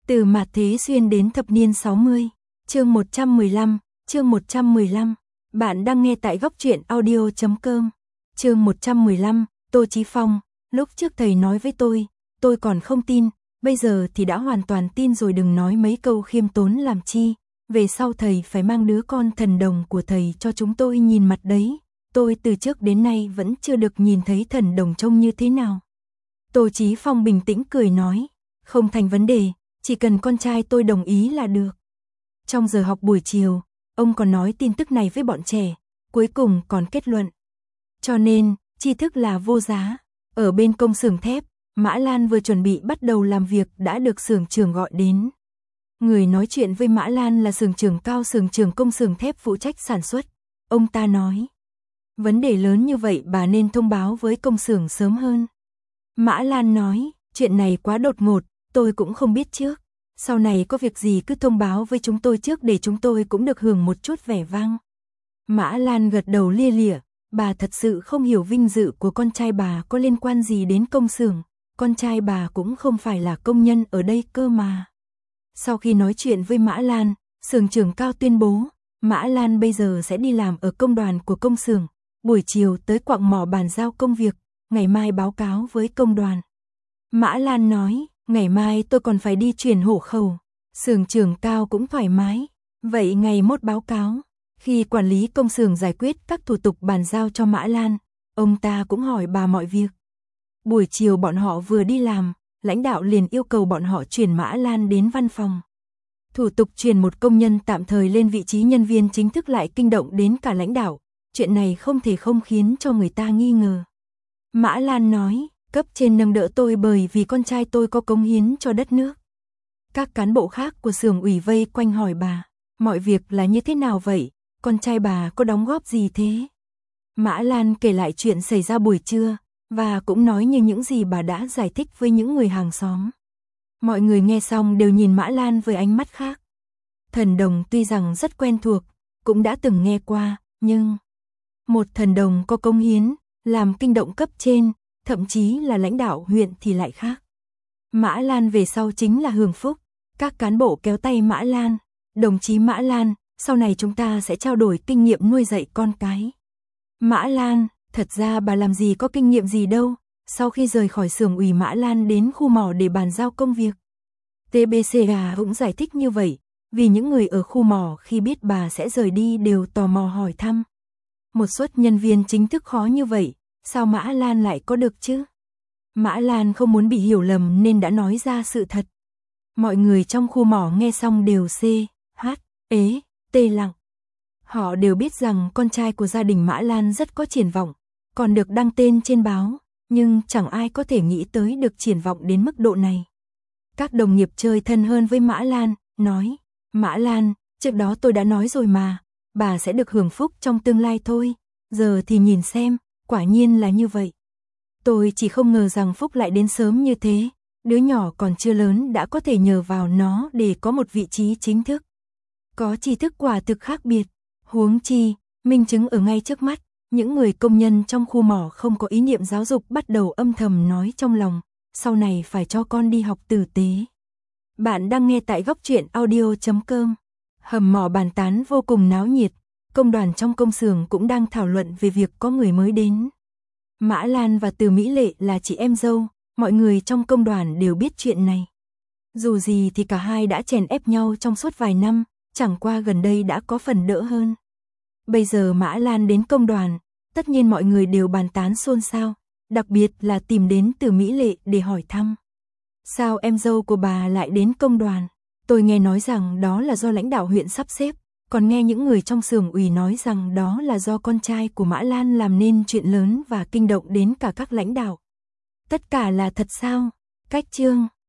Từ mạt thế xuyên đến thập niên 60, chương 115, chương 115. Bạn đang nghe tại góc truyện audio.com. Chương 115, Tô Chí Phong. Lúc trước thầy nói với tôi còn không tin, bây giờ thì đã hoàn toàn tin rồi, đừng nói mấy câu khiêm tốn làm chi. Về sau thầy phải mang đứa con thần đồng của thầy cho chúng tôi nhìn mặt đấy. Tôi từ trước đến nay vẫn chưa được nhìn thấy thần đồng trông như thế nào. Tô Chí Phong bình tĩnh cười nói, không thành vấn đề, chỉ cần con trai tôi đồng ý là được. Trong giờ học buổi chiều, ông còn nói tin tức này với bọn trẻ, cuối cùng còn kết luận. Cho nên, tri thức là vô giá. Ở bên công xưởng thép, Mã Lan vừa chuẩn bị bắt đầu làm việc đã được xưởng trưởng gọi đến. Người nói chuyện với Mã Lan là xưởng trưởng Cao, xưởng trưởng công xưởng thép phụ trách sản xuất. Ông ta nói, vấn đề lớn như vậy bà nên thông báo với công xưởng sớm hơn. Mã Lan nói, chuyện này quá đột ngột, tôi cũng không biết trước. Sau này có việc gì cứ thông báo với chúng tôi trước để chúng tôi cũng được hưởng một chút vẻ vang. Mã Lan gật đầu lia lịa, bà thật sự không hiểu vinh dự của con trai bà có liên quan gì đến công xưởng. Con trai bà cũng không phải là công nhân ở đây cơ mà. Sau khi nói chuyện với Mã Lan, xưởng trưởng Cao tuyên bố, Mã Lan bây giờ sẽ đi làm ở công đoàn của công xưởng, buổi chiều tới quặng mỏ bàn giao công việc, ngày mai báo cáo với công đoàn. Mã Lan nói, ngày mai tôi còn phải đi chuyển hộ khẩu. Xưởng trưởng Cao cũng thoải mái, vậy ngày mốt báo cáo. Khi quản lý công xưởng giải quyết các thủ tục bàn giao cho Mã Lan, ông ta cũng hỏi bà mọi việc. Buổi chiều bọn họ vừa đi làm, lãnh đạo liền yêu cầu bọn họ chuyển Mã Lan đến văn phòng. Thủ tục chuyển một công nhân tạm thời lên vị trí nhân viên chính thức lại kinh động đến cả lãnh đạo. Chuyện này không thể không khiến cho người ta nghi ngờ. Mã Lan nói, cấp trên nâng đỡ tôi bởi vì con trai tôi có cống hiến cho đất nước. Các cán bộ khác của xưởng ủy vây quanh hỏi bà, mọi việc là như thế nào vậy, con trai bà có đóng góp gì thế? Mã Lan kể lại chuyện xảy ra buổi trưa, và cũng nói như những gì bà đã giải thích với những người hàng xóm. Mọi người nghe xong đều nhìn Mã Lan với ánh mắt khác. Thần đồng tuy rằng rất quen thuộc, cũng đã từng nghe qua, nhưng một thần đồng có cống hiến, làm kinh động cấp trên, thậm chí là lãnh đạo huyện thì lại khác. Mã Lan về sau chính là hưởng phúc. Các cán bộ kéo tay Mã Lan, đồng chí Mã Lan, sau này chúng ta sẽ trao đổi kinh nghiệm nuôi dạy con cái. Mã Lan, thật ra bà làm gì có kinh nghiệm gì đâu. Sau khi rời khỏi xưởng ủy, Mã Lan đến khu mỏ để bàn giao công việc. TBCA cũng giải thích như vậy, vì những người ở khu mỏ khi biết bà sẽ rời đi đều tò mò hỏi thăm. Một suất nhân viên chính thức khó như vậy, sao Mã Lan lại có được chứ? Mã Lan không muốn bị hiểu lầm nên đã nói ra sự thật. Mọi người trong khu mỏ nghe xong đều tê lặng. Họ đều biết rằng con trai của gia đình Mã Lan rất có triển vọng, còn được đăng tên trên báo, nhưng chẳng ai có thể nghĩ tới được triển vọng đến mức độ này. Các đồng nghiệp chơi thân hơn với Mã Lan, nói, Mã Lan, trước đó tôi đã nói rồi mà, bà sẽ được hưởng phúc trong tương lai thôi, giờ thì nhìn xem, quả nhiên là như vậy. Tôi chỉ không ngờ rằng phúc lại đến sớm như thế, đứa nhỏ còn chưa lớn đã có thể nhờ vào nó để có một vị trí chính thức. Có tri thức quả thực khác biệt, huống chi, minh chứng ở ngay trước mắt, những người công nhân trong khu mỏ không có ý niệm giáo dục bắt đầu âm thầm nói trong lòng, sau này phải cho con đi học tử tế. Bạn đang nghe tại góc truyện audio.com. Hầm mỏ bàn tán vô cùng náo nhiệt, công đoàn trong công xưởng cũng đang thảo luận về việc có người mới đến. Mã Lan và Từ Mỹ Lệ là chị em dâu, mọi người trong công đoàn đều biết chuyện này. Dù gì thì cả hai đã chèn ép nhau trong suốt vài năm, chẳng qua gần đây đã có phần đỡ hơn. Bây giờ Mã Lan đến công đoàn, tất nhiên mọi người đều bàn tán xôn xao, đặc biệt là tìm đến Từ Mỹ Lệ để hỏi thăm. Sao em dâu của bà lại đến công đoàn? Tôi nghe nói rằng đó là do lãnh đạo huyện sắp xếp, còn nghe những người trong xưởng ủy nói rằng đó là do con trai của Mã Lan làm nên chuyện lớn và kinh động đến cả các lãnh đạo. Tất cả là thật sao? Cách chương